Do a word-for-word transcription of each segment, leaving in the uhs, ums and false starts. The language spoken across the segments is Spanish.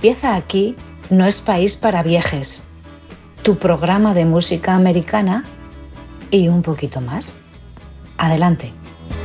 Empieza aquí No es País para Viejes, tu programa de música americana y un poquito más. Adelante.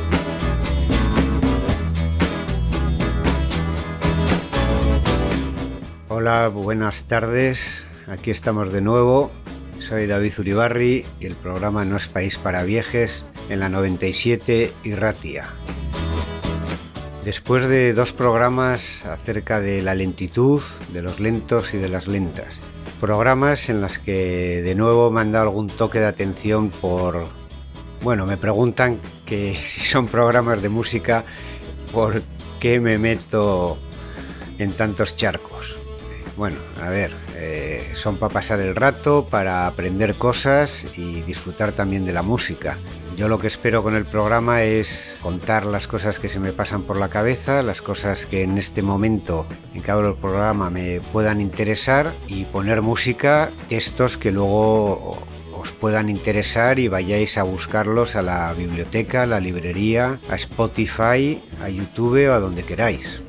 Hola, buenas tardes. Aquí estamos de nuevo. Soy David Uribarri y el programa No es País para Viejes en la noventa y siete y Ratia. Después de dos programas acerca de la lentitud, de los lentos y de las lentas, programas en los que de nuevo me han dado algún toque de atención por... Bueno, me preguntan que si son programas de música, ¿por qué me meto en tantos charcos? Bueno, a ver, eh, son para pasar el rato, para aprender cosas y disfrutar también de la música. Yo lo que espero con el programa es contar las cosas que se me pasan por la cabeza, las cosas que en este momento en que abro el programa me puedan interesar y poner música, textos que luego os puedan interesar y vayáis a buscarlos a la biblioteca, a la librería, a Spotify, a YouTube o a donde queráis.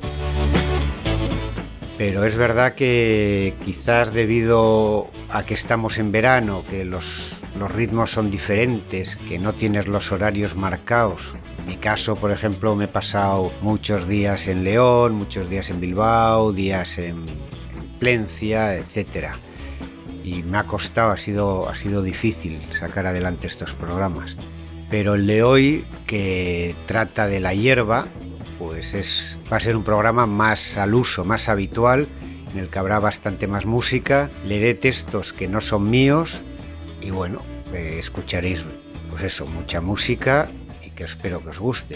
Pero es verdad que quizás debido a que estamos en verano, que los, los ritmos son diferentes, que no tienes los horarios marcados. En mi caso, por ejemplo, me he pasado muchos días en León, muchos días en Bilbao, días en, en Plencia, etcétera. Y me ha costado, ha sido, ha sido difícil sacar adelante estos programas. Pero el de hoy, que trata de la hierba, pues es, va a ser un programa más al uso, más habitual, en el que habrá bastante más música, leeré textos que no son míos y bueno, eh, escucharéis pues eso, mucha música y que espero que os guste.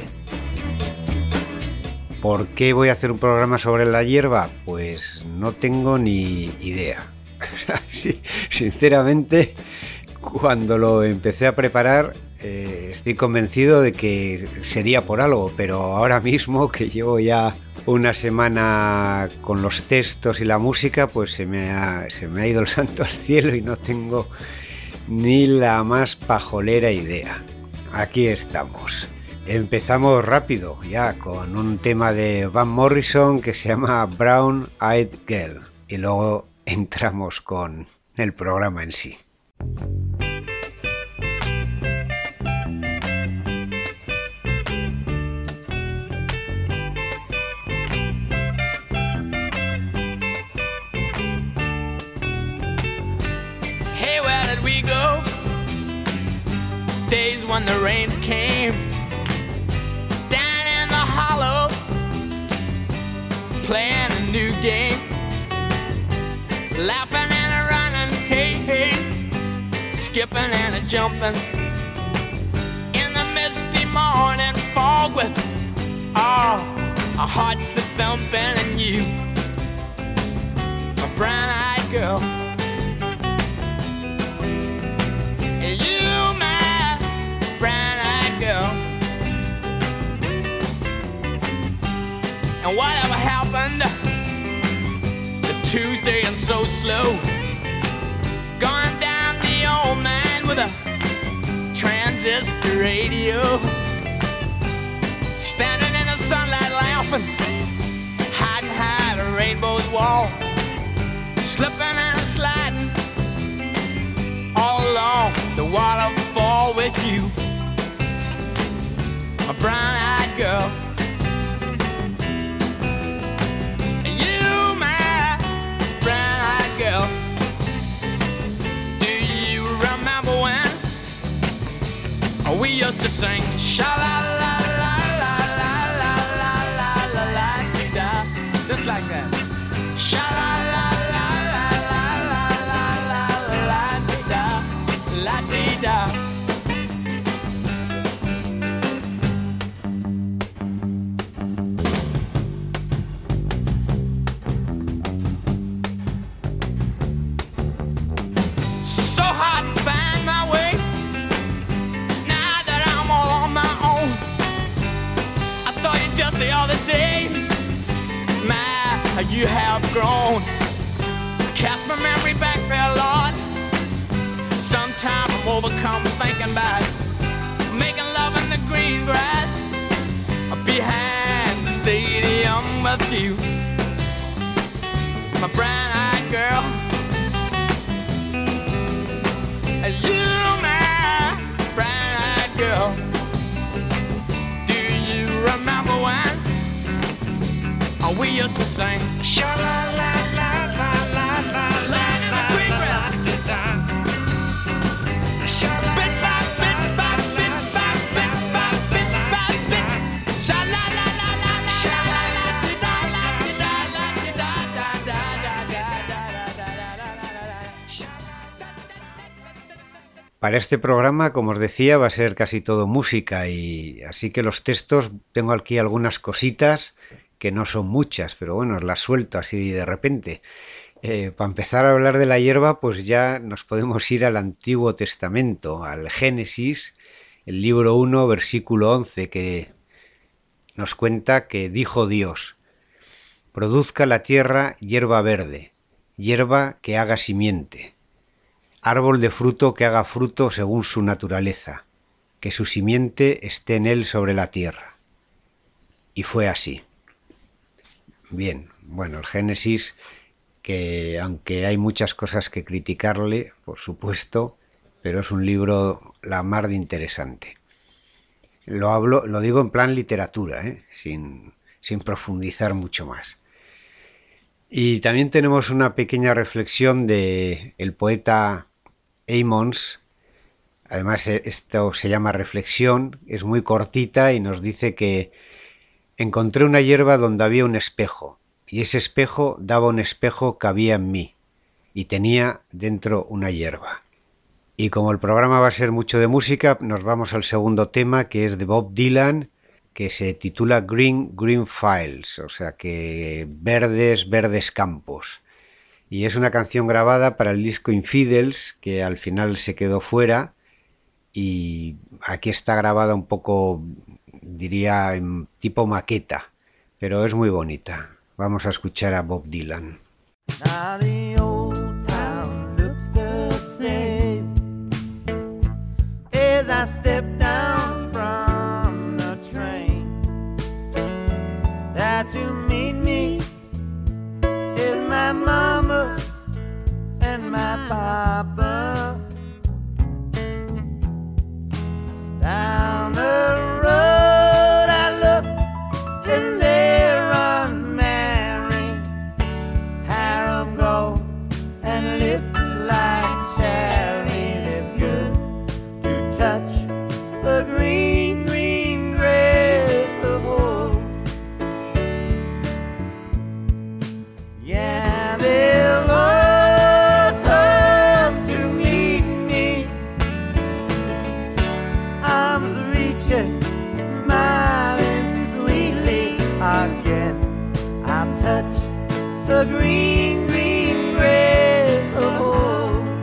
¿Por qué voy a hacer un programa sobre la hierba? Pues no tengo ni idea. Sí, sinceramente, cuando lo empecé a preparar, eh, estoy convencido de que sería por algo, pero ahora mismo que llevo ya una semana con los textos y la música, pues se me ha, se me ha ido el santo al cielo y no tengo ni la más pajolera idea. Aquí estamos. Empezamos rápido ya con un tema de Van Morrison que se llama Brown Eyed Girl y luego entramos con el programa en sí. Days when the rains came down in the hollow, playing a new game, laughing and a running, hey, hey, skipping and a jumping in the misty morning fog with all our hearts a thumping and you, a brown-eyed girl. You, my brown-eyed girl. And whatever happened to Tuesday and so slow, going down the old man with a transistor radio, standing in the sunlight laughing, hiding behind a rainbow's wall, slipping and sliding all along the waterfall with you, a brown-eyed girl. You, my brown-eyed girl. Do you remember when we used to sing sha-la-la-la-la-la-la-la-la-la-la-la-la-la-la, just like that? Sha-la-la-la-la-la-la-la-la-la-la-la-la-la-la. So hard to find my way now that I'm all on my own. I saw you just the other day. My, you have grown. Cast my memory back there, Lord. Sometimes I'm overcome thinking about making love in the green grass behind the stadium with you, my we used to sing. Para este programa, como os decía, va a ser casi todo música, y así que los textos, tengo aquí algunas cositas que no son muchas, pero bueno, las suelto así de repente. Eh, para empezar a hablar de la hierba, pues ya nos podemos ir al Antiguo Testamento, al Génesis, el libro uno, versículo once, que nos cuenta que dijo Dios: produzca la tierra hierba verde, hierba que haga simiente, árbol de fruto que haga fruto según su naturaleza, que su simiente esté en él sobre la tierra. Y fue así. Bien, bueno, el Génesis, que aunque hay muchas cosas que criticarle, por supuesto, pero es un libro la mar de interesante. Lo hablo, lo digo en plan literatura, ¿eh? sin, sin profundizar mucho más. Y también tenemos una pequeña reflexión de el poeta Amos. Además, esto se llama reflexión, es muy cortita y nos dice que encontré una hierba donde había un espejo, y ese espejo daba un espejo que había en mí, y tenía dentro una hierba. Y como el programa va a ser mucho de música, nos vamos al segundo tema, que es de Bob Dylan, que se titula Green, Green Fields, o sea que verdes, verdes campos. Y es una canción grabada para el disco Infidels, que al final se quedó fuera, y aquí está grabada un poco, diría, en tipo maqueta, pero es muy bonita. Vamos a escuchar a Bob Dylan. Now the old town looks the same as I step down from the train. That to meet me is my mama and my papa. Down the road I look and there runs Mary, hair of gold and lips like cherries. It's good to touch the green, green grass of home. Yeah, they'll all come to meet me, arms reaching, smiling sweetly. Again I'll touch the green, green grass of home.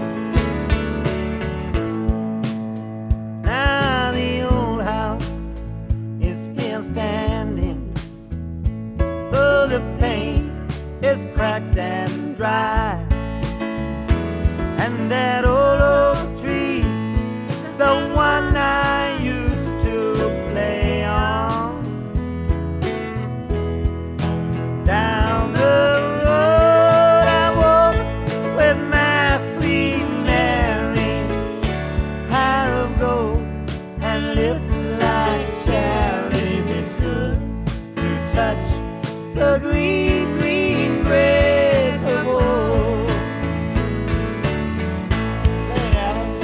Now the old house is still standing, though the paint is cracked and dry. And that old oak tree, the one I used to play on, down the road I walk with my sweet Mary, hair of gold and lips like cherries. It's good to touch the green, green grass of home. Play, Alan.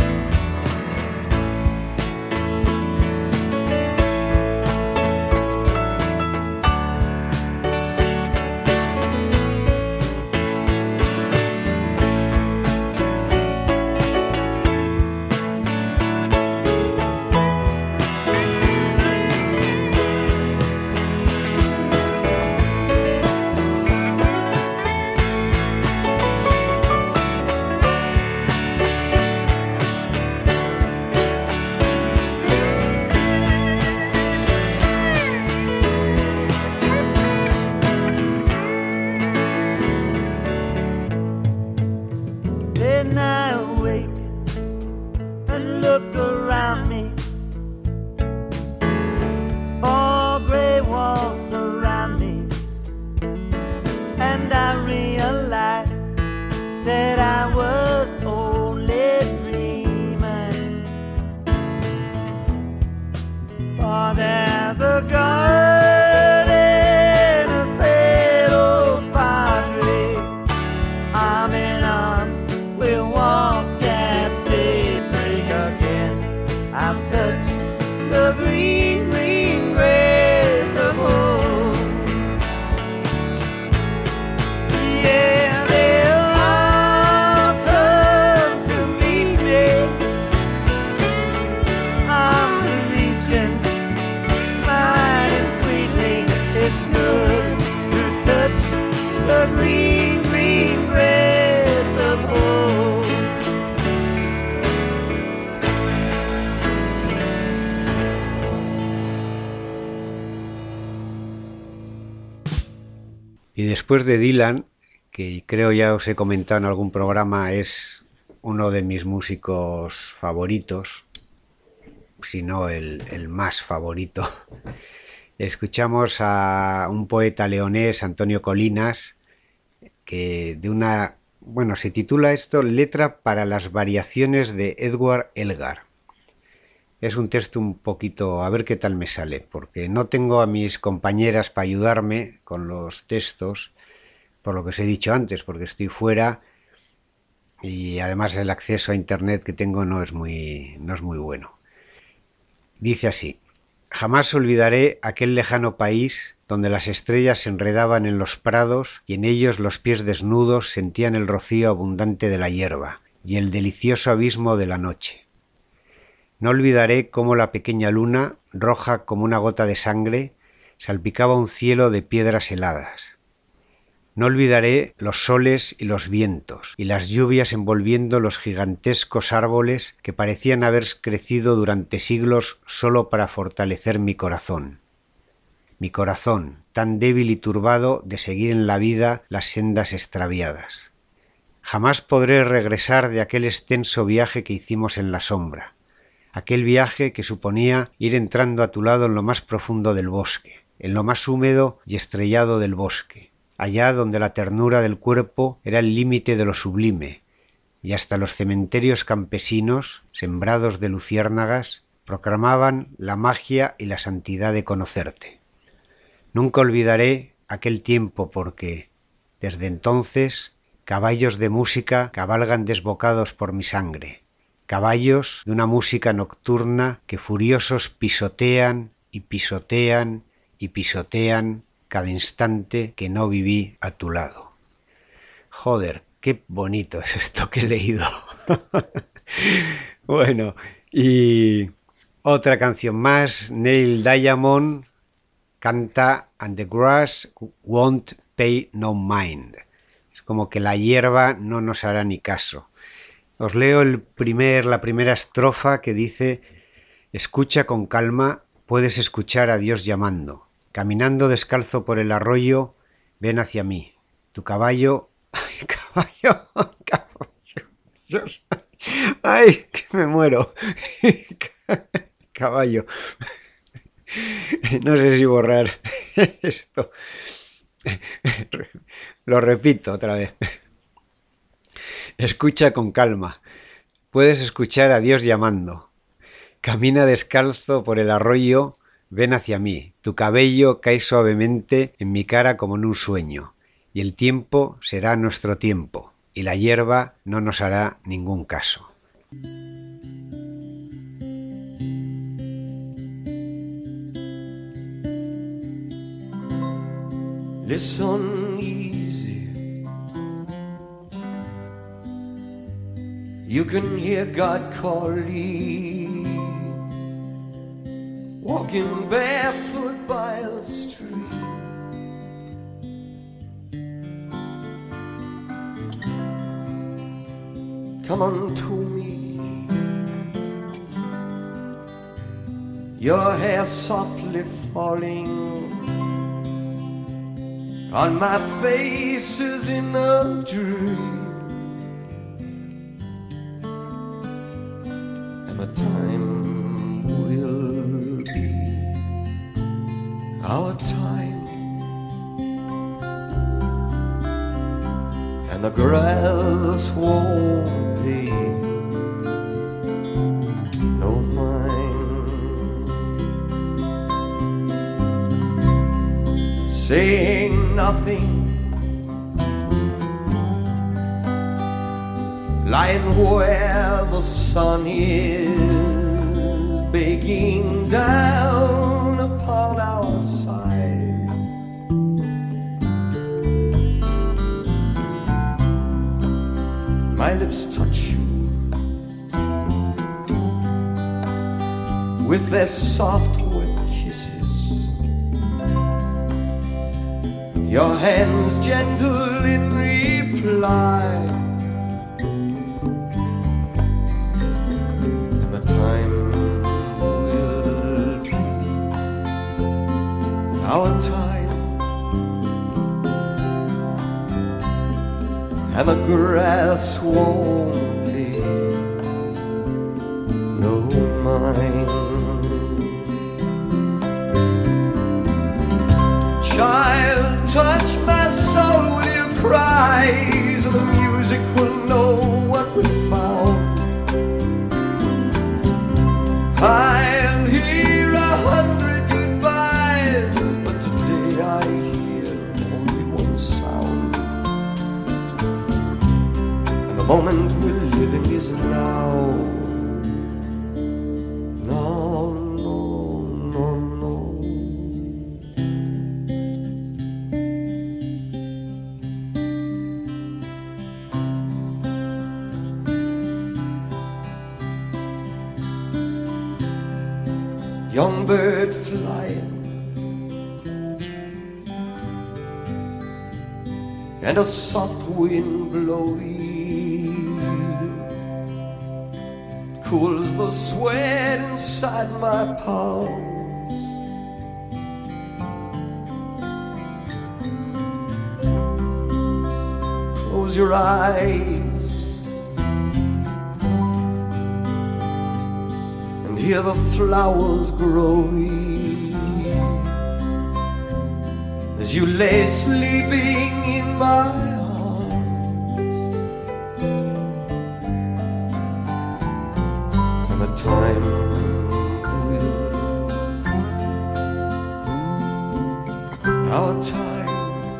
Then I awake and look around me. Four gray walls surround me, and I realize that I was only dreaming. For there's a garden, a Y después de Dylan, que creo ya os he comentado en algún programa, es uno de mis músicos favoritos, si no el, el más favorito. Escuchamos a un poeta leonés, Antonio Colinas, que de una, bueno, se titula esto Letra para las variaciones de Edward Elgar. Es un texto un poquito, a ver qué tal me sale, porque no tengo a mis compañeras para ayudarme con los textos, por lo que os he dicho antes, porque estoy fuera y además el acceso a internet que tengo no es muy, no es muy bueno. Dice así: jamás olvidaré aquel lejano país donde las estrellas se enredaban en los prados y en ellos los pies desnudos sentían el rocío abundante de la hierba y el delicioso abismo de la noche. No olvidaré cómo la pequeña luna, roja como una gota de sangre, salpicaba un cielo de piedras heladas. No olvidaré los soles y los vientos, y las lluvias envolviendo los gigantescos árboles que parecían haber crecido durante siglos solo para fortalecer mi corazón. Mi corazón, tan débil y turbado de seguir en la vida las sendas extraviadas. Jamás podré regresar de aquel extenso viaje que hicimos en la sombra, aquel viaje que suponía ir entrando a tu lado en lo más profundo del bosque, en lo más húmedo y estrellado del bosque, allá donde la ternura del cuerpo era el límite de lo sublime, y hasta los cementerios campesinos, sembrados de luciérnagas, proclamaban la magia y la santidad de conocerte. Nunca olvidaré aquel tiempo porque, desde entonces, caballos de música cabalgan desbocados por mi sangre, caballos de una música nocturna que furiosos pisotean y pisotean y pisotean cada instante que no viví a tu lado. Joder, qué bonito es esto que he leído. Bueno, y otra canción más, Neil Diamond canta And the Grass Won't Pay No Mind. Es como que la hierba no nos hará ni caso. Os leo el primer, la primera estrofa que dice: escucha con calma, puedes escuchar a Dios llamando. Caminando descalzo por el arroyo, ven hacia mí. Tu caballo... ¡Ay, caballo! ¡Caballo! Dios. ¡Ay, que me muero! Caballo. No sé si borrar esto. Lo repito otra vez. Escucha con calma. Puedes escuchar a Dios llamando. Camina descalzo por el arroyo, ven hacia mí. Tu cabello cae suavemente en mi cara como en un sueño, y el tiempo será nuestro tiempo, y la hierba no nos hará ningún caso. Listen easy. You can hear God calling, walking barefoot by a stream. Come unto me, your hair softly falling on my face is in a dream, and the time will be our time, and the grass won't pay no mind, saying nothing, lying where the sun is baking down upon our sides. My lips touch you with their soft wet kisses, your hands gentle in reply, and the time will be our time, and the grass won't be no mine. Child, touch my soul with your cries, and the music will know what we found. I'll hear a hundred goodbyes, but today I hear only one sound. And the moment we're living is now. No, no, no, no. Young bird flying, and a soft wind blowing cools the sweat inside my palms. Close your eyes and hear the flowers growing as you lay sleeping in my arms. And the time will, our time,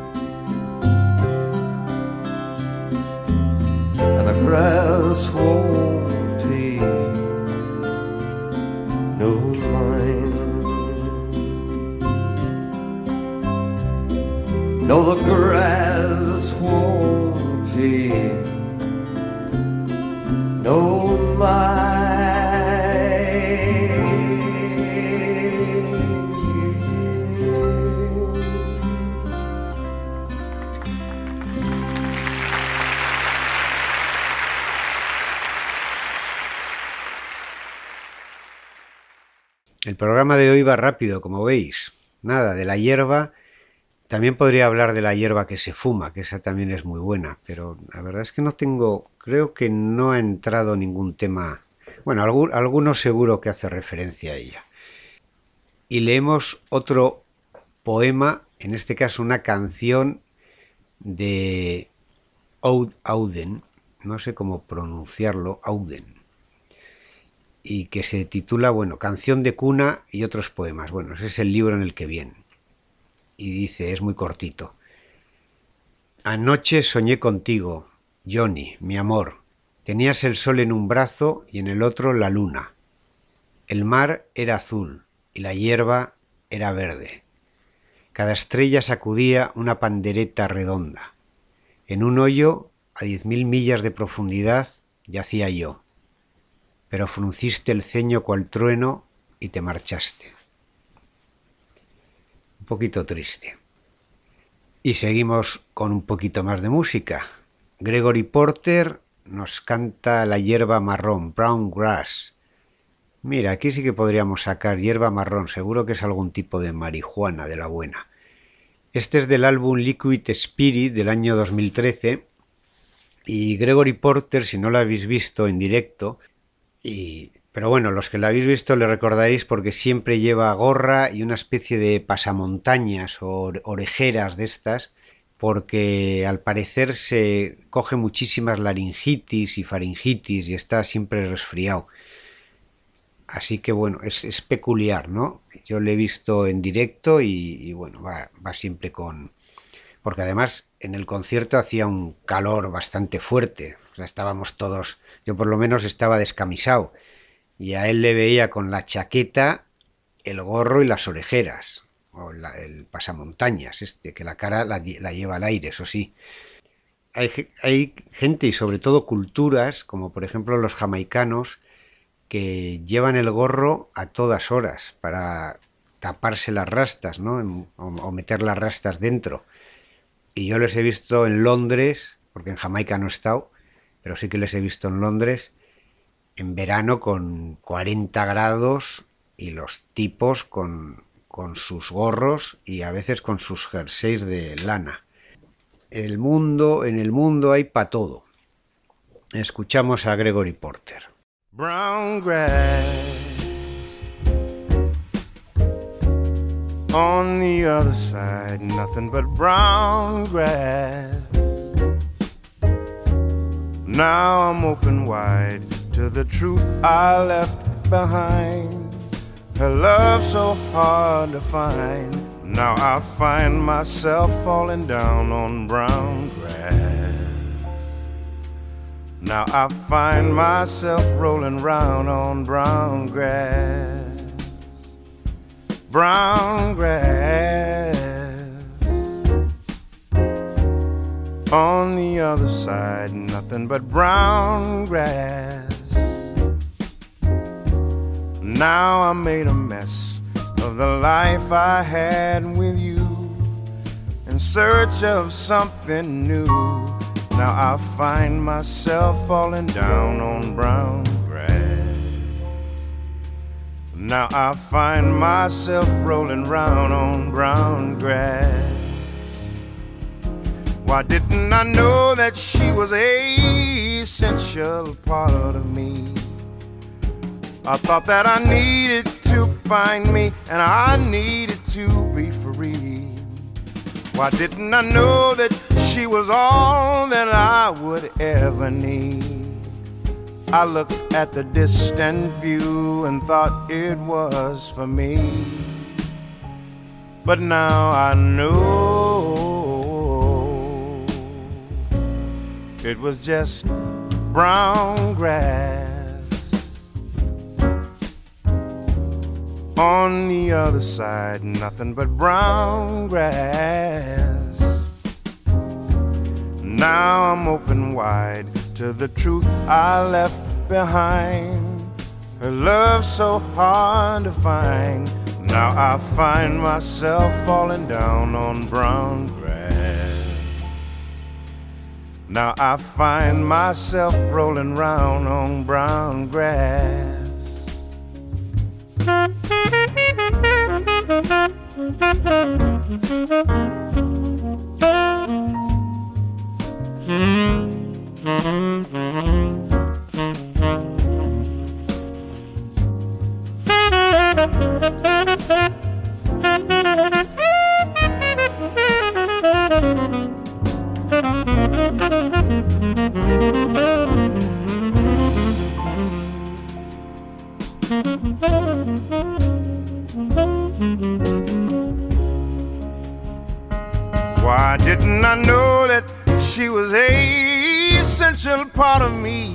and the grass won't pay no mind. No, the grass won't pay no mind. El programa de hoy va rápido, como veis. Nada, de la hierba. También podría hablar de la hierba que se fuma, que esa también es muy buena, pero la verdad es que no tengo, creo que no ha entrado ningún tema, bueno, algún, alguno seguro que hace referencia a ella. Y leemos otro poema, en este caso una canción de Oud Auden, no sé cómo pronunciarlo, Auden, y que se titula, bueno, Canción de cuna y otros poemas. Bueno, ese es el libro en el que viene. Y dice, es muy cortito. Anoche soñé contigo, Johnny, mi amor. Tenías el sol en un brazo y en el otro la luna. El mar era azul y la hierba era verde. Cada estrella sacudía una pandereta redonda. En un hoyo, a diez mil millas de profundidad, yacía yo. Pero frunciste el ceño cual trueno y te marchaste. Un poquito triste. Y seguimos con un poquito más de música. Gregory Porter nos canta La hierba marrón, brown grass. Mira, aquí sí que podríamos sacar hierba marrón, seguro que es algún tipo de marihuana de la buena. Este es del álbum Liquid Spirit del año dos mil trece. Y Gregory Porter, si no lo habéis visto en directo, y... pero bueno, los que lo habéis visto le recordaréis porque siempre lleva gorra y una especie de pasamontañas o orejeras de estas, porque al parecer se coge muchísimas laringitis y faringitis y está siempre resfriado. Así que bueno, es, es peculiar, ¿no? Yo le he visto en directo y, y bueno, va, va siempre con... porque además en el concierto hacía un calor bastante fuerte. O sea, estábamos todos... yo por lo menos estaba descamisado. Y a él le veía con la chaqueta, el gorro y las orejeras, o la, el pasamontañas, este, que la cara la, la lleva al aire, eso sí. Hay, hay gente y sobre todo culturas, como por ejemplo los jamaicanos, que llevan el gorro a todas horas para taparse las rastas, ¿no? O, o meter las rastas dentro. Y yo les he visto en Londres, porque en Jamaica no he estado, pero sí que les he visto en Londres, en verano con cuarenta grados y los tipos con, con sus gorros y a veces con sus jerseys de lana. el mundo, en el mundo hay pa' todo. Escuchamos a Gregory Porter. Brown grass on the other side, nothing but brown grass. Now I'm open wide to the truth I left behind. Her love so hard to find. Now I find myself falling down on brown grass. Now I find myself rolling round on brown grass. Brown grass on the other side, nothing but brown grass. Now I made a mess of the life I had with you, in search of something new. Now I find myself falling down on brown grass. Now I find myself rolling round on brown grass. Why didn't I know that she was a essential part of me? I thought that I needed to find me, and I needed to be free. Why didn't I know that she was all that I would ever need? I looked at the distant view and thought it was for me. But now I know it was just brown grass on the other side, nothing but brown grass. Now I'm open wide to the truth I left behind. Her love so hard to find. Now I find myself falling down on brown grass. Now I find myself rolling round on brown grass. Why didn't I know that she was a essential part of me?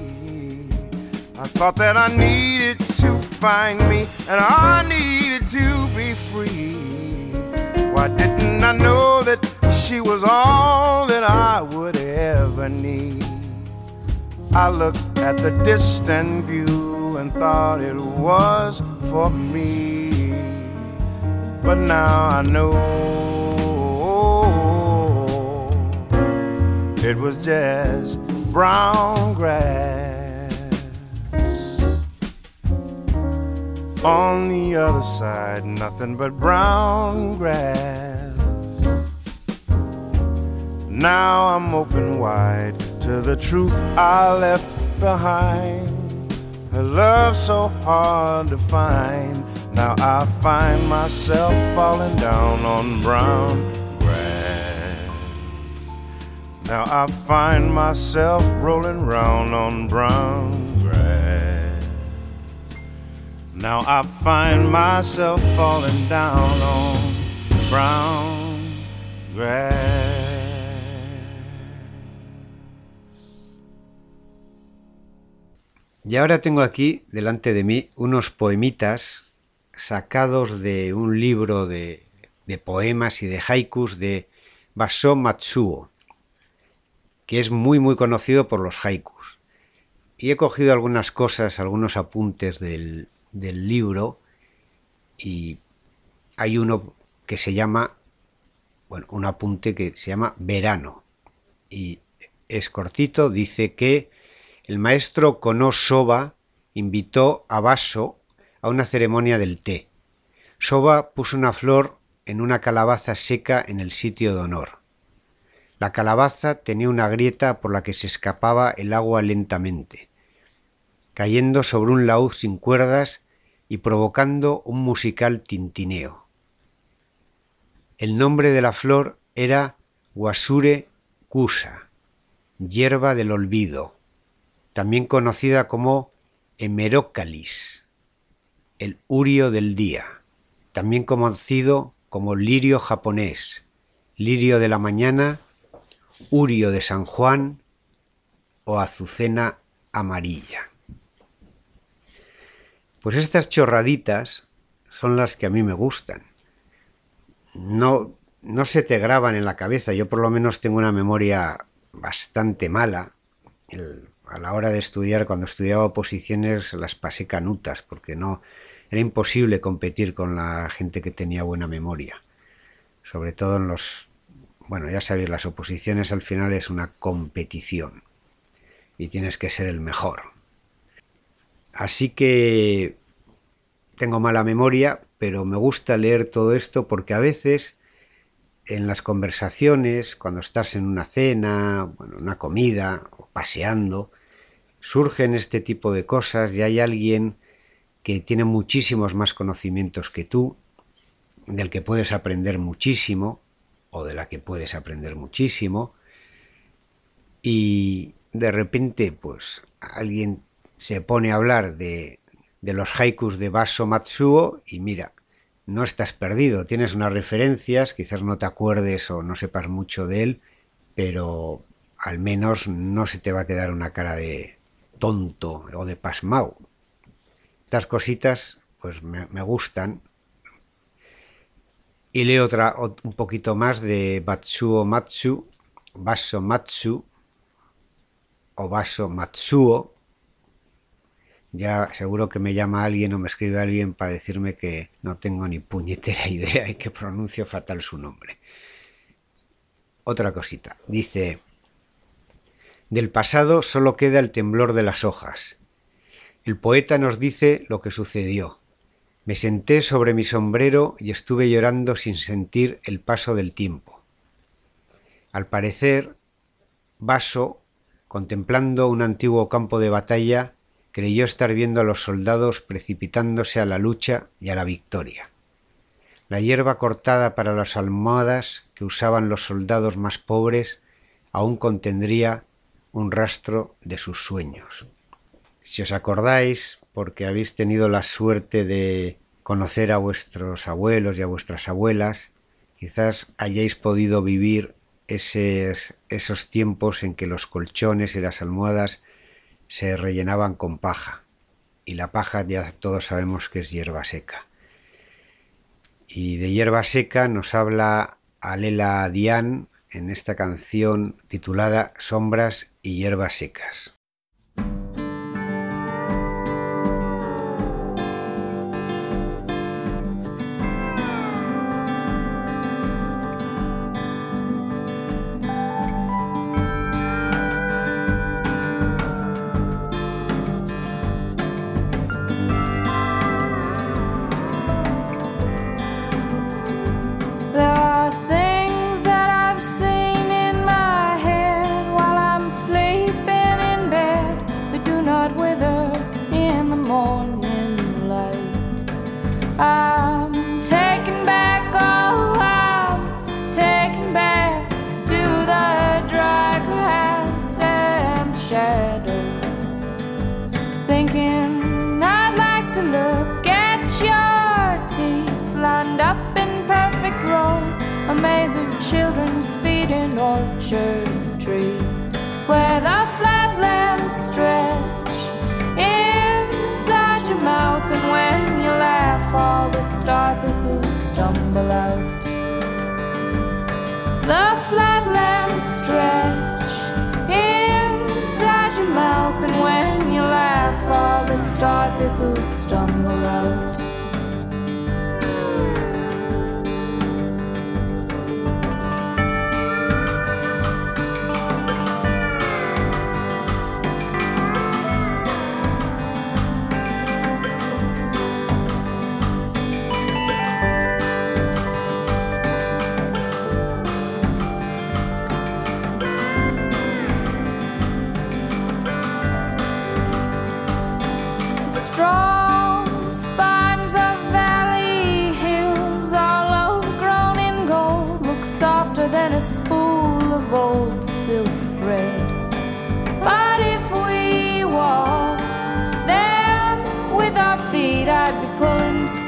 I thought that I needed to find me, and I needed to be free. Why didn't I know that she was all that I would ever need? I looked at the distant view and thought it was for me. But now I know it was just brown grass on the other side, nothing but brown grass. Now I'm open wide to the truth I left behind. Her love so hard to find. Now I find myself falling down on brown grass. Now I find myself rolling round on brown grass. Now I find myself falling down on brown grass. Y ahora tengo aquí delante de mí unos poemitas sacados de un libro de, de poemas y de haikus de Basho Matsuo, que es muy muy conocido por los haikus. Y he cogido algunas cosas, algunos apuntes del, del libro, y hay uno que se llama, bueno, un apunte que se llama Verano, y es cortito. Dice que el maestro Kono Soba invitó a Basho a una ceremonia del té. Soba puso una flor en una calabaza seca en el sitio de honor. La calabaza tenía una grieta por la que se escapaba el agua lentamente, cayendo sobre un laúd sin cuerdas y provocando un musical tintineo. El nombre de la flor era Wasure Kusa, hierba del olvido, también conocida como Hemerocalis, el urio del día, también conocido como lirio japonés, lirio de la mañana, urio de San Juan o azucena amarilla. Pues estas chorraditas son las que a mí me gustan. No, no se te graban en la cabeza. Yo por lo menos tengo una memoria bastante mala. El, a la hora de estudiar, cuando estudiaba oposiciones, las pasé canutas, porque no era imposible competir con la gente que tenía buena memoria. Sobre todo en los... Bueno, ya sabéis, las oposiciones al final es una competición y tienes que ser el mejor. Así que tengo mala memoria, pero me gusta leer todo esto porque a veces en las conversaciones, cuando estás en una cena, bueno, una comida o paseando, surgen este tipo de cosas y hay alguien que tiene muchísimos más conocimientos que tú, del que puedes aprender muchísimo o de la que puedes aprender muchísimo, y de repente pues alguien se pone a hablar de, de los haikus de Basho Matsuo y mira, no estás perdido, tienes unas referencias, quizás no te acuerdes o no sepas mucho de él, pero al menos no se te va a quedar una cara de tonto o de pasmao. Estas cositas pues me, me gustan. Y leo otra, un poquito más de Batsuo Matsu, Basho Matsu o Basho Matsuo. Ya seguro que me llama alguien o me escribe alguien para decirme que no tengo ni puñetera idea y que pronuncio fatal su nombre. Otra cosita. Dice: del pasado solo queda el temblor de las hojas. El poeta nos dice lo que sucedió. Me senté sobre mi sombrero y estuve llorando sin sentir el paso del tiempo. Al parecer, Basho, contemplando un antiguo campo de batalla, creyó estar viendo a los soldados precipitándose a la lucha y a la victoria. La hierba cortada para las almohadas que usaban los soldados más pobres aún contendría un rastro de sus sueños. Si os acordáis, porque habéis tenido la suerte de conocer a vuestros abuelos y a vuestras abuelas, quizás hayáis podido vivir esos, esos tiempos en que los colchones y las almohadas se rellenaban con paja, y la paja ya todos sabemos que es hierba seca. Y de hierba seca nos habla Alela Dian en esta canción titulada Sombras y hierbas secas.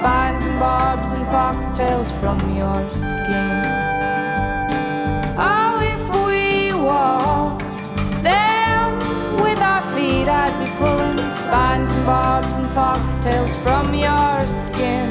spines and barbs and foxtails from your skin. Oh, if we walked there with our feet, I'd be pulling spines and barbs and foxtails from your skin.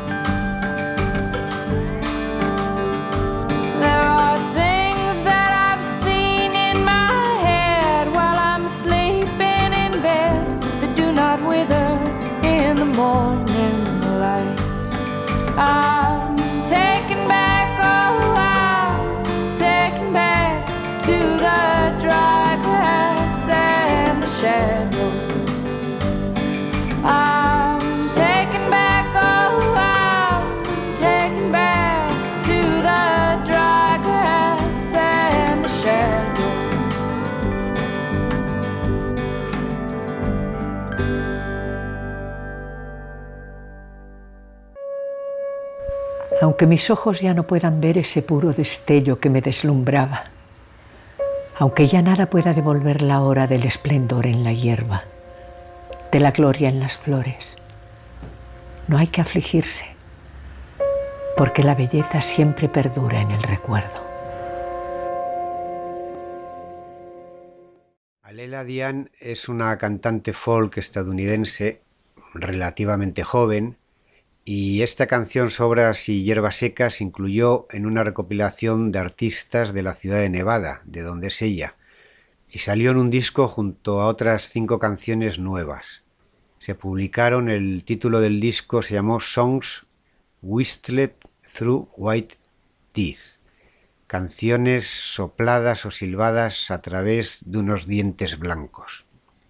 There are things that I've seen in my head while I'm sleeping in bed that do not wither in the morning light. I'm taken back, oh, I'm taken back to the dry grass and the shadows. I'm taken back, oh, I'm taken back to the dry grass and the shadows. Aunque mis ojos ya no puedan ver ese puro destello que me deslumbraba, aunque ya nada pueda devolver la hora del esplendor en la hierba, de la gloria en las flores, no hay que afligirse, porque la belleza siempre perdura en el recuerdo. Alela Diane es una cantante folk estadounidense relativamente joven, y esta canción Sobras y hierbas secas se incluyó en una recopilación de artistas de la ciudad de Nevada, de donde es ella, y salió en un disco junto a otras cinco canciones nuevas. Se publicaron, el título del disco se llamó Songs Whistled Through White Teeth, canciones sopladas o silbadas a través de unos dientes blancos.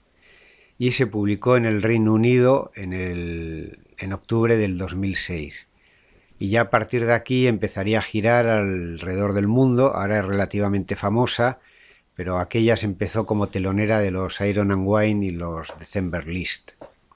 Y se publicó en el Reino Unido en, el, en octubre del dos mil seis. Y ya a partir de aquí empezaría a girar alrededor del mundo. Ahora es relativamente famosa, pero aquella se empezó como telonera de los Iron and Wine y los December List.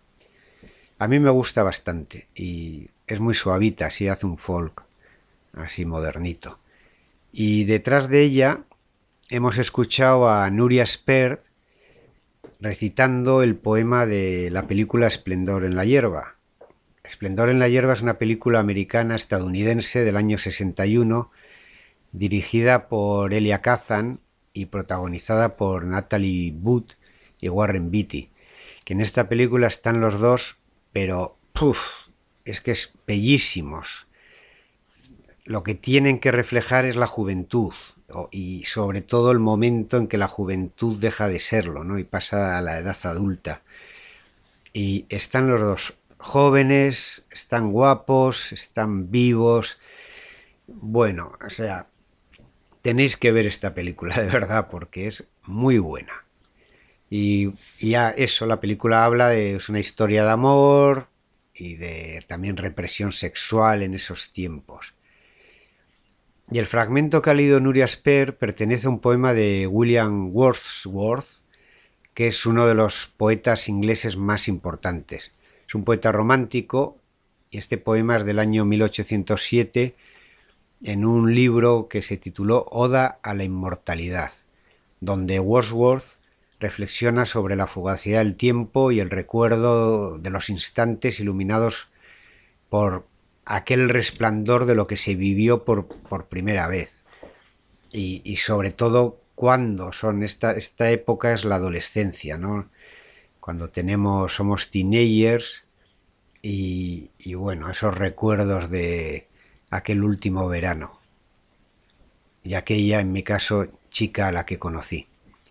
A mí me gusta bastante y es muy suavita, así hace un folk así modernito. Y detrás de ella hemos escuchado a Nuria Spert recitando el poema de la película Esplendor en la hierba. Esplendor en la hierba es una película americana estadounidense del año sesenta y uno, dirigida por Elia Kazan y protagonizada por Natalie Wood y Warren Beatty, que en esta película están los dos, pero ¡puf!, es que es bellísimos. Lo que tienen que reflejar es la juventud, y sobre todo el momento en que la juventud deja de serlo, ¿no?, y pasa a la edad adulta. Y están los dos jóvenes, están guapos, están vivos. Bueno, o sea, tenéis que ver esta película de verdad porque es muy buena. Y, y ya eso, la película habla de es una historia de amor y de también represión sexual en esos tiempos. Y el fragmento que ha leído Nuria Spert pertenece a un poema de William Wordsworth, que es uno de los poetas ingleses más importantes. Es un poeta romántico y este poema es del año mil ochocientos siete en un libro que se tituló Oda a la inmortalidad, donde Wordsworth reflexiona sobre la fugacidad del tiempo y el recuerdo de los instantes iluminados por aquel resplandor de lo que se vivió por, por primera vez. Y, y sobre todo cuando son esta, esta época es la adolescencia, ¿no? Cuando tenemos, somos teenagers y, y bueno, esos recuerdos de aquel último verano y aquella, en mi caso, chica a la que conocí.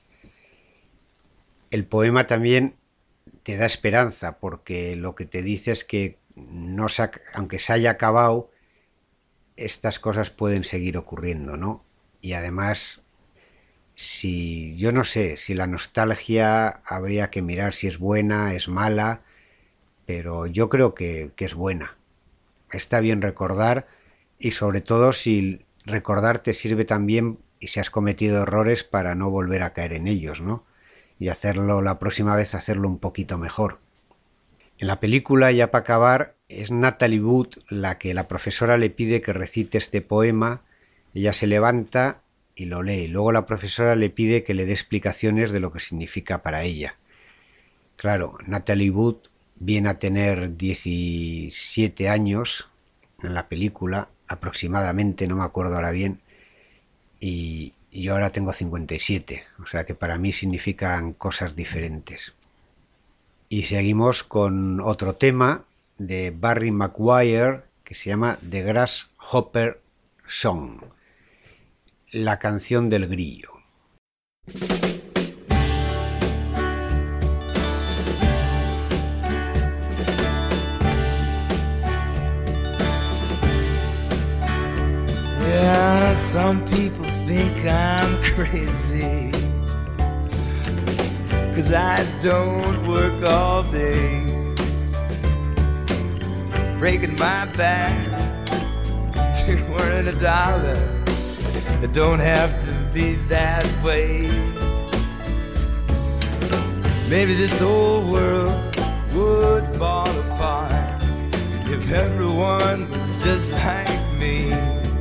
El poema también te da esperanza porque lo que te dice es que no se ha, aunque se haya acabado, estas cosas pueden seguir ocurriendo, ¿no? Y además, si yo no sé, si la nostalgia habría que mirar si es buena, es mala, pero yo creo que, que es buena. Está bien recordar y sobre todo si recordar te sirve también y si has cometido errores para no volver a caer en ellos, ¿no? Y hacerlo la próxima vez, hacerlo un poquito mejor. En la película, ya para acabar, es Natalie Wood la que la profesora le pide que recite este poema. Ella se levanta y lo lee. Luego la profesora le pide que le dé explicaciones de lo que significa para ella. Claro, Natalie Wood viene a tener diecisiete años en la película, aproximadamente, no me acuerdo ahora bien, y yo ahora tengo cincuenta y siete, o sea que para mí significan cosas diferentes. Y seguimos con otro tema de Barry McGuire que se llama The Grasshopper Song, la canción del grillo. Yeah, some people think I'm crazy, 'cause I don't work all day, breaking my back to earn a dollar. It don't have to be that way. Maybe this whole world would fall apart if everyone was just like me,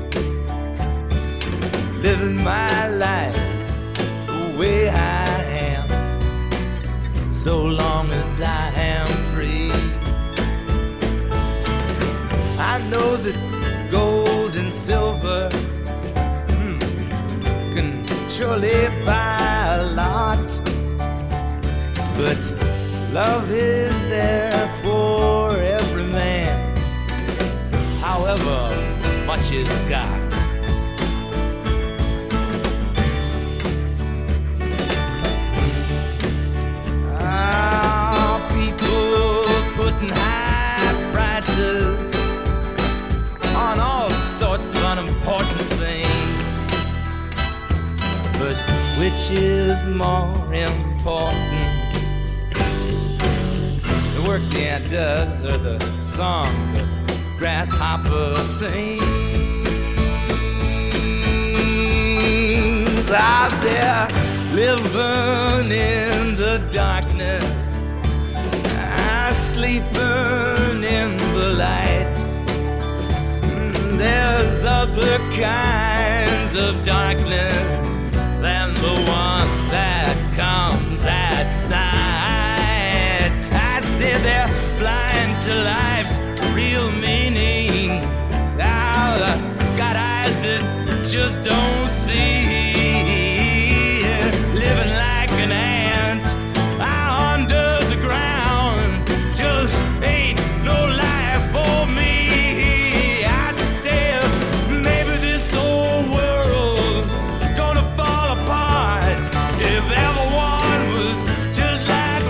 living my life the way I am, so long as I am free. I know that gold and silver hmm, can surely buy a lot, but love is there for every man, however much he's got. High prices on all sorts of unimportant things, but which is more important, the work the ant does or the song the grasshopper sings? Out there living in the darkness, sleeping in the light. There's other kinds of darkness than the one that comes at night. I say they're blind to life's real meaning. Now they've got eyes that just don't see. Living like an ant under the ground just ain't no life for me. I said maybe this whole world gonna fall apart if everyone was just like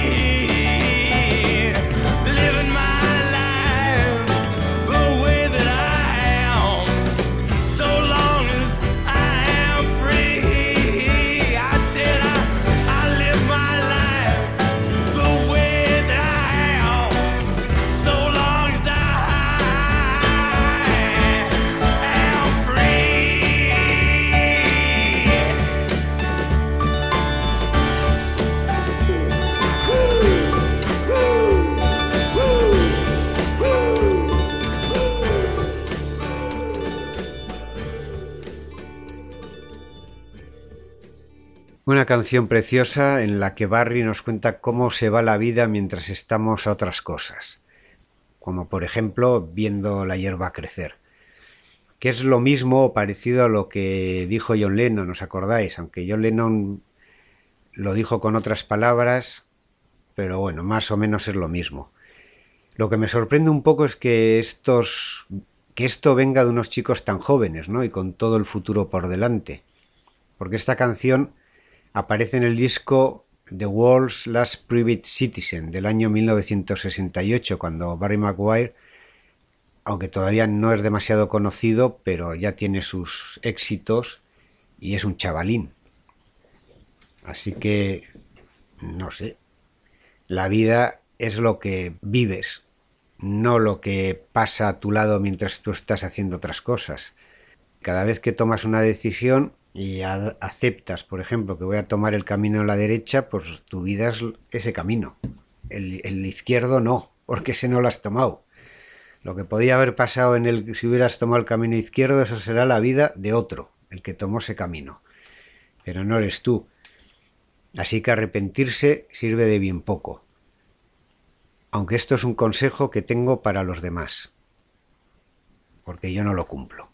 me, living my life the way that I am, so long as I am free. I said I, I live my life the way that I am, so long as I am free. Una canción preciosa en la que Barry nos cuenta cómo se va la vida mientras estamos a otras cosas, como por ejemplo viendo la hierba crecer, que es lo mismo o parecido a lo que dijo John Lennon, ¿os acordáis? Aunque John Lennon lo dijo con otras palabras, pero bueno, más o menos es lo mismo. Lo que me sorprende un poco es que estos que esto venga de unos chicos tan jóvenes, ¿no? Y con todo el futuro por delante, porque esta canción aparece en el disco The World's Last Private Citizen del año mil novecientos sesenta y ocho, cuando Barry McGuire, aunque todavía no es demasiado conocido, pero ya tiene sus éxitos y es un chavalín. Así que, no sé, la vida es lo que vives, no lo que pasa a tu lado mientras tú estás haciendo otras cosas. Cada vez que tomas una decisión y a- aceptas, por ejemplo, que voy a tomar el camino a la derecha, pues tu vida es ese camino. El, el izquierdo no, porque ese no lo has tomado. Lo que podía haber pasado en el si hubieras tomado el camino izquierdo, eso será la vida de otro, el que tomó ese camino. Pero no eres tú. Así que arrepentirse sirve de bien poco. aunque esto es un consejo que tengo para los demás, porque yo no lo cumplo.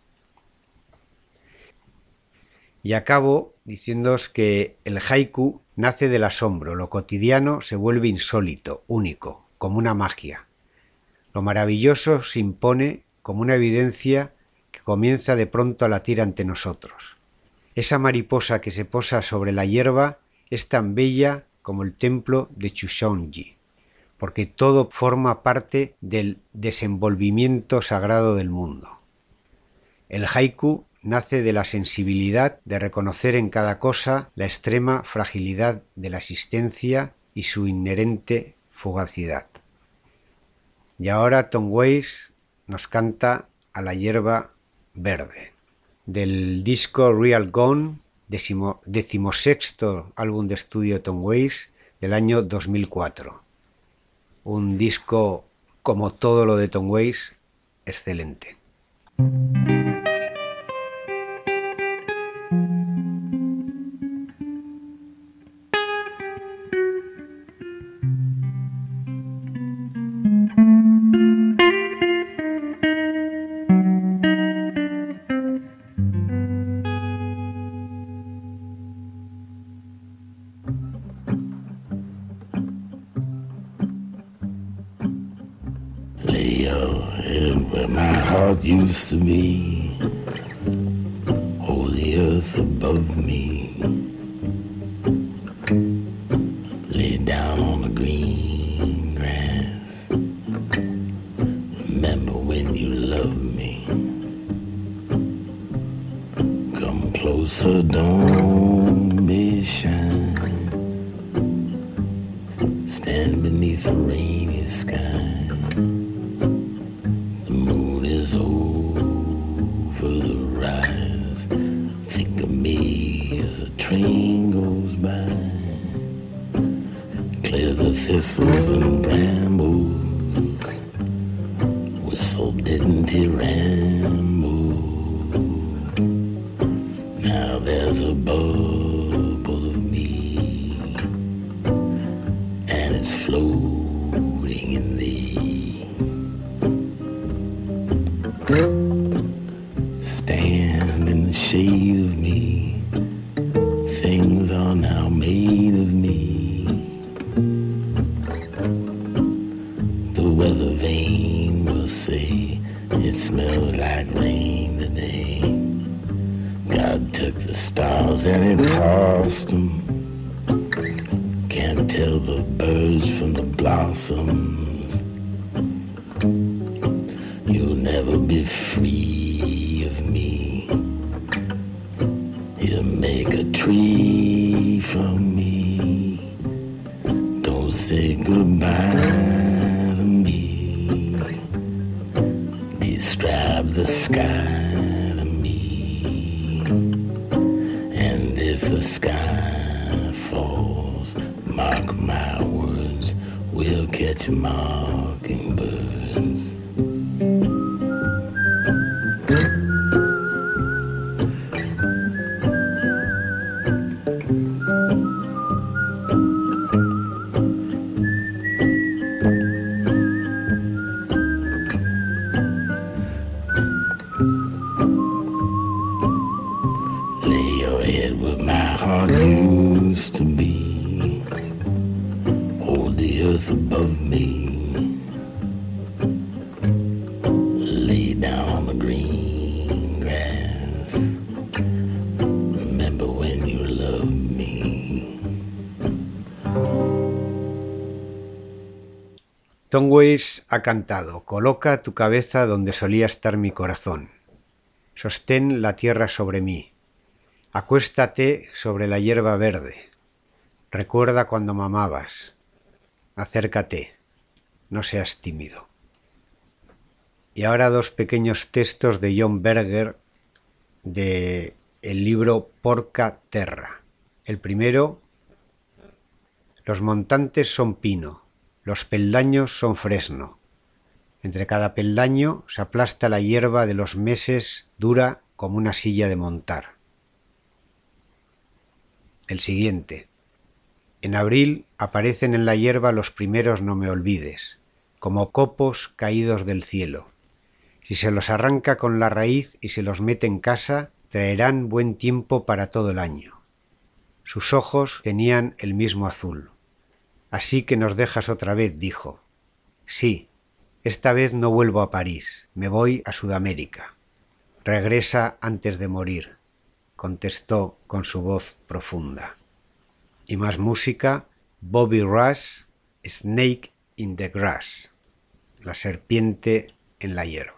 Y acabo diciéndoos que el haiku nace del asombro, lo cotidiano se vuelve insólito, único, como una magia. Lo maravilloso se impone como una evidencia que comienza de pronto a latir ante nosotros. Esa mariposa que se posa sobre la hierba es tan bella como el templo de Chushonji, porque todo forma parte del desenvolvimiento sagrado del mundo. El haiku nace de la sensibilidad de reconocer en cada cosa la extrema fragilidad de la existencia y su inherente fugacidad. Y ahora Tom Waits nos canta A la hierba verde, del disco Real Gone, decimo, decimosexto álbum de estudio de Tom Waits del año dos mil cuatro. Un disco, como todo lo de Tom Waits, excelente. Used to be, hold the earth above me, lay down on the green grass, remember when you loved me, come closer, don't be shy, stand beneath a rainy sky. Train goes by, clear the thistles and brambles, whistle didn't he ramble? Now there's a bubble of me, and it's floating in thee. Stand in the shade of me, things are now made of me. The weather vane will say it smells like rain today. God took the stars and he tossed them. Can't tell the birds from the blossoms. You'll never be free of me. You make a tree from me. Don't say goodbye to me. Describe the sky to me. And if the sky falls, mark my words, we'll catch mockingbirds. Tom Waits ha cantado: coloca tu cabeza donde solía estar mi corazón, sostén la tierra sobre mí, acuéstate sobre la hierba verde, recuerda cuando me amabas, acércate, no seas tímido. Y ahora dos pequeños textos de John Berger de el libro Porca Terra. El primero: los montantes son pino, los peldaños son fresno. Entre cada peldaño se aplasta la hierba de los meses, dura como una silla de montar. El siguiente: en abril aparecen en la hierba los primeros no me olvides. como copos caídos del cielo. Si se los arranca con la raíz y se los mete en casa, traerán buen tiempo para todo el año. Sus ojos tenían el mismo azul. Así que nos dejas otra vez, dijo. Sí, esta vez no vuelvo a París, me voy a Sudamérica. Regresa antes de morir, contestó con su voz profunda. Y más música, Bobby Rush, Snake in the Grass, la serpiente en la hierba.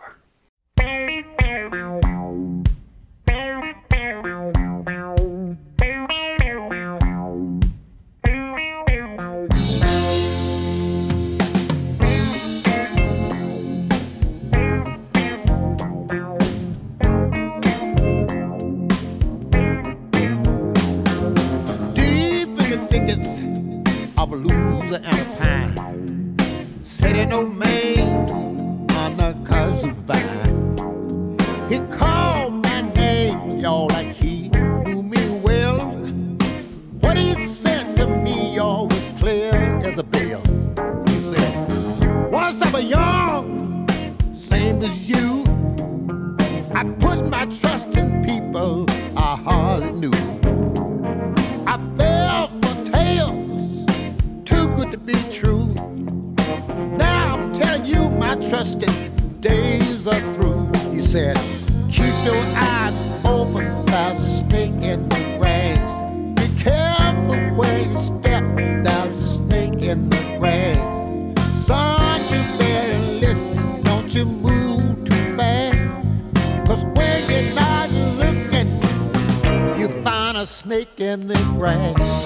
Of a loser and a pine, said no man on the kazoo vine. He called my name, y'all, like he knew me well. What he said to me, y'all, was clear as a bell. He said, once I was young, same as you, I put my trust in people I hardly knew. I fell for tales too good to be true. Now I'm telling you my trusted days are through. He said, keep your eyes open, there's a snake in the grass. Be careful where you step, there's a snake in the grass. Son, you better listen, don't you move too fast, cause when you're not looking, you find a snake in the grass.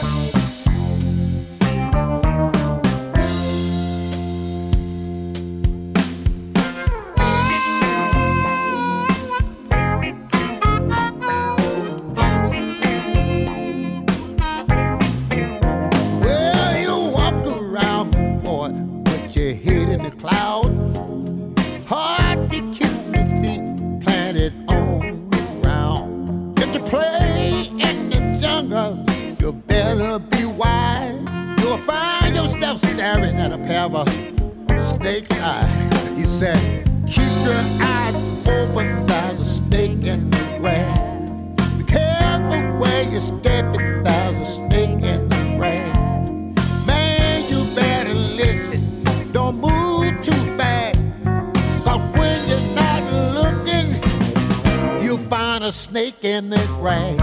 Staring at a pair of snake's eyes. He said, keep your eyes open, there's a snake in the grass. Be careful where you're stepping, there's a snake in the grass. Man, you better listen, don't move too fast, cause when you're not looking, you'll find a snake in the grass.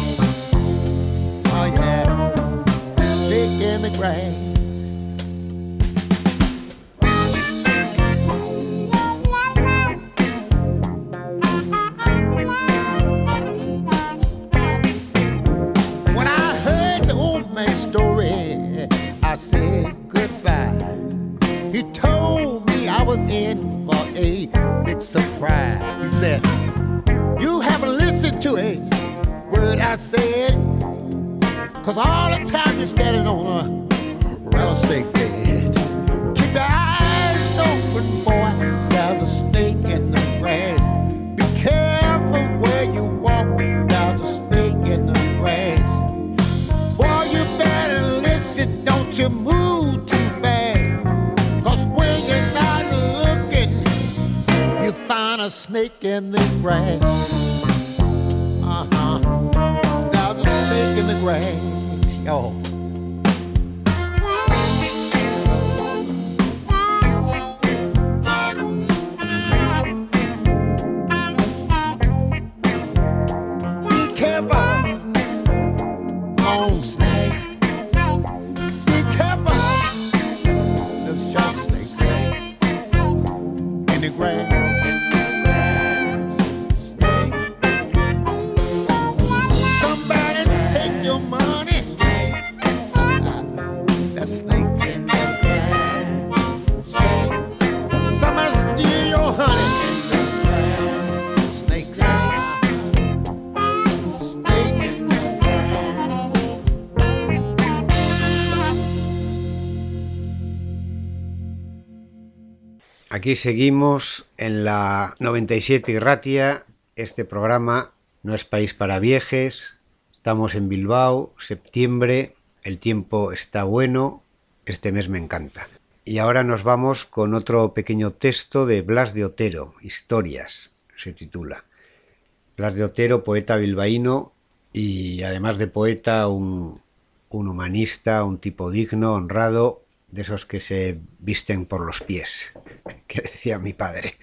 Oh yeah, snake in the grass. I said goodbye. He told me I was in for a big surprise. He said, you haven't listened to a word I said, cause all the time you're standing on a rattlesnake bed. Keep your eyes open, boy, there's a snake in the grass. Be careful where you walk, there's a snake in the grass. Boy, you better listen, don't you move too fast, cause when you're not looking, you find a snake in the grass. Uh-huh, there's a snake in the grass, yo. Be careful, long snakes. Be careful, the sharp snakes in the grass. Somebody take your money. That snake's in the grass. Somebody steal your honey. Snakes. Snakes in the grass. Aquí seguimos en la noventa y siete Irratia. Este programa no es país para viejes. Estamos en Bilbao, septiembre. El tiempo está bueno. Este mes me encanta. Y ahora nos vamos con otro pequeño texto de Blas de Otero, Historias, se titula. Blas de Otero, poeta bilbaíno y además de poeta, un, un humanista, un tipo digno, honrado, de esos que se visten por los pies, que decía mi padre.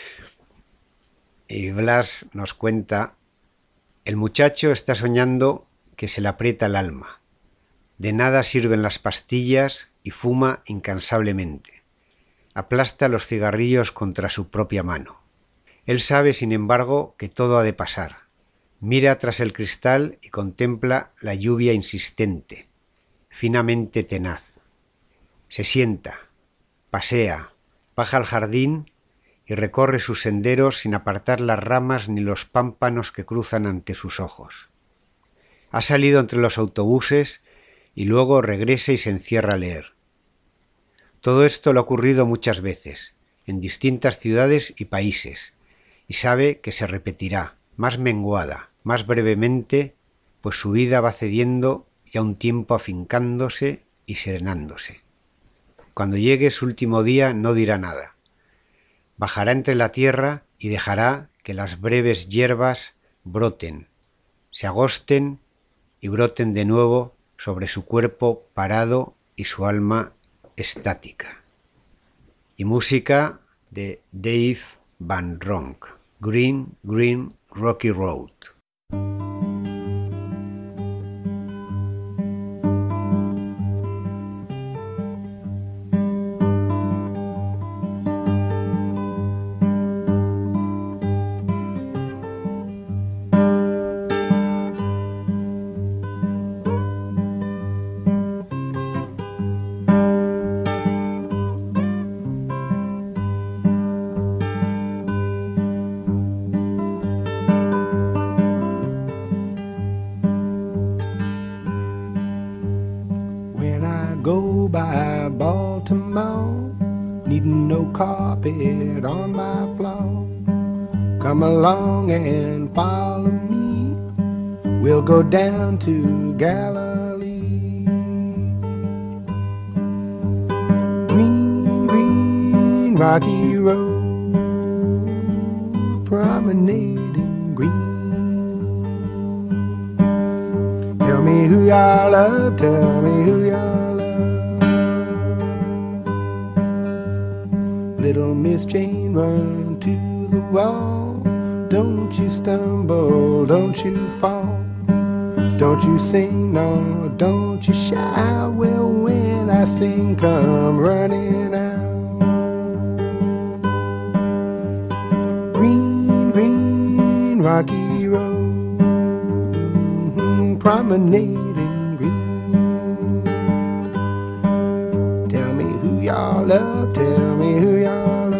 Y Blas nos cuenta: el muchacho está soñando que se le aprieta el alma. De nada sirven las pastillas y fuma incansablemente. Aplasta los cigarrillos contra su propia mano. Él sabe, sin embargo, que todo ha de pasar. Mira tras el cristal y contempla la lluvia insistente, finamente tenaz. Se sienta, pasea, baja al jardín y recorre sus senderos sin apartar las ramas ni los pámpanos que cruzan ante sus ojos. Ha salido entre los autobuses y luego regresa y se encierra a leer. Todo esto le ha ocurrido muchas veces, en distintas ciudades y países, y sabe que se repetirá, más menguada, más brevemente, pues su vida va cediendo y a un tiempo afincándose y serenándose. Cuando llegue su último día no dirá nada. Bajará entre la tierra y dejará que las breves hierbas broten, se agosten y broten de nuevo sobre su cuerpo parado y su alma estática. Y música de Dave Van Ronk, Green, Green, Rocky Road. Carpet on my floor. Come along and follow me. We'll go down to Galilee. Green, green, rocky road, promenading green. Tell me who y'all love, tell me who y'all love. Little Miss Jane, run to the wall. Don't you stumble, don't you fall. Don't you sing, no, don't you shout. Well, when I sing, come running out. Green, green, rocky road, mm-hmm, promenading green. Tell me who y'all love, tell me who y'all love.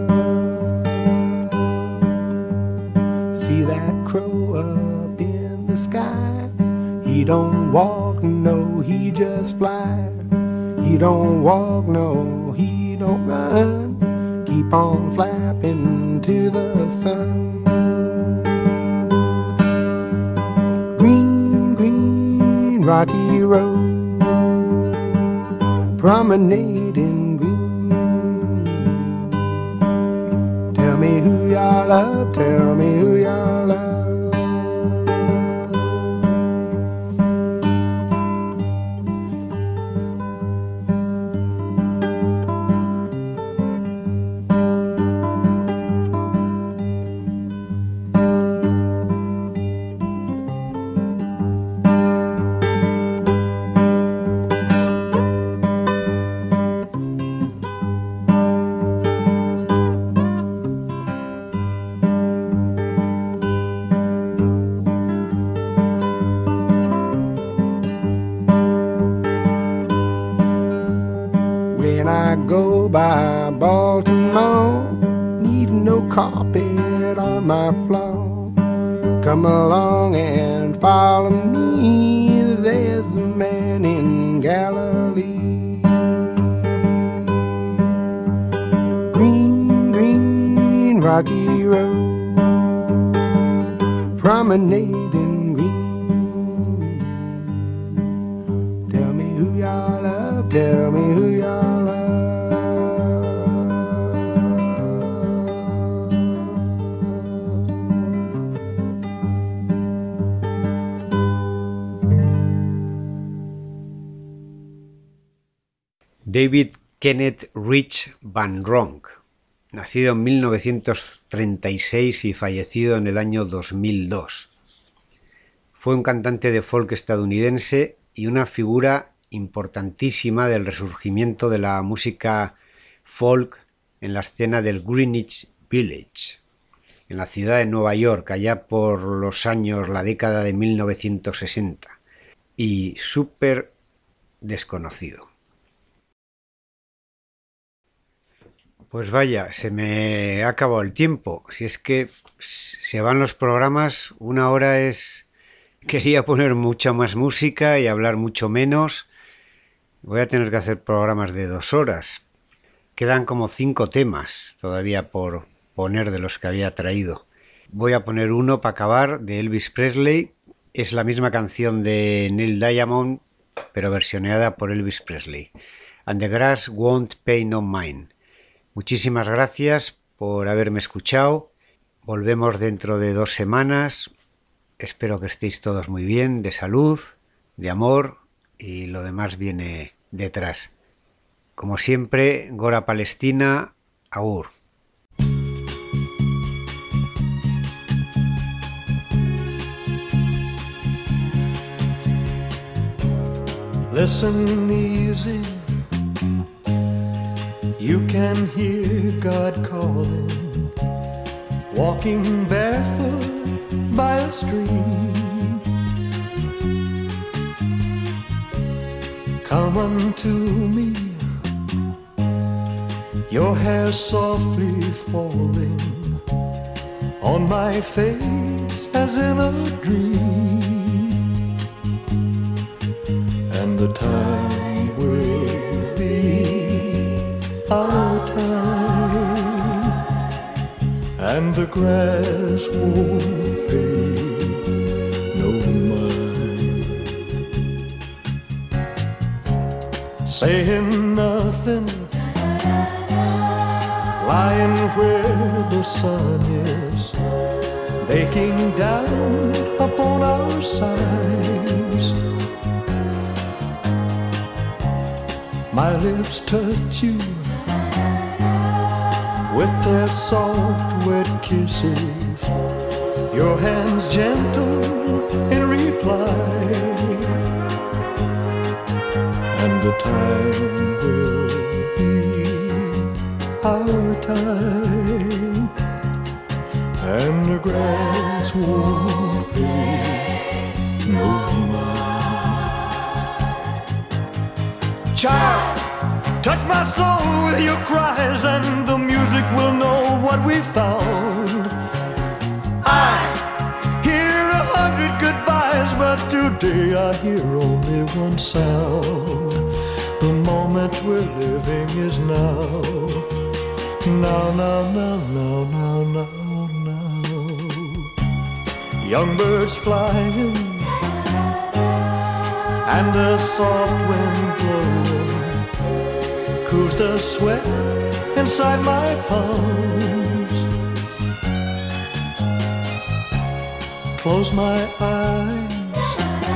See that crow up in the sky? He don't walk, no, he just fly. He don't walk, no, he don't run. Keep on flapping to the sun. Green, green, rocky road, promenading green. Tell me who y'all love, tell me who y'all love. By Baltimore, need no carpet on my floor. Come along and follow me. There's a man in Galilee. Green, green, rocky road, promenading green. Tell me who y'all love, tell me who y'all love. David Kenneth Rich Van Ronk, nacido en mil novecientos treinta y seis y fallecido en el año dos mil dos. Fue un cantante de folk estadounidense y una figura importantísima del resurgimiento de la música folk en la escena del Greenwich Village, en la ciudad de Nueva York, allá por los años, la década de mil novecientos sesenta, y súper desconocido. Pues vaya, se me ha acabado el tiempo. Si es que se van los programas, una hora es... Quería poner mucha más música y hablar mucho menos. Voy a tener que hacer programas de dos horas. Quedan como cinco temas todavía por poner de los que había traído. Voy a poner uno para acabar de Elvis Presley. Es la misma canción de Neil Diamond, pero versioneada por Elvis Presley. And the Grass Won't Pay No Mind. Muchísimas gracias por haberme escuchado. Volvemos dentro de dos semanas. Espero que estéis todos muy bien, de salud, de amor, y lo demás viene detrás. Como siempre, Gora Palestina, agur. Listen easy, you can hear God calling, walking barefoot by a stream. Come unto me, your hair softly falling on my face as in a dream. And the time will be our time, and the grass won't pay no mind. Saying nothing, lying where the sun is, baking down upon our sides. My lips touch you with their soft wet kisses, your hands gentle in reply, and the time will be our time, and the grass won't pay no mind. Child, touch my soul with your cries, and the music will know what we found. I hear a hundred goodbyes, but today I hear only one sound. The moment we're living is now. Now, now, now, now, now, now, now. Young birds flying, and the soft wind blowing cools the sweat inside my palms. Close my eyes,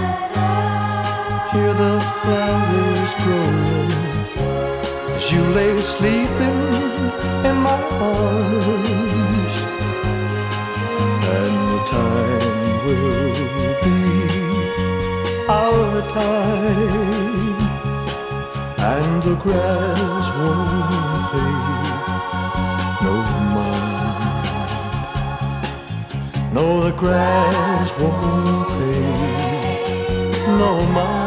hear the flowers growing as you lay sleeping in my arms. And the time will be our time, and the grass won't pay no mind. No, the grass won't pay no mind.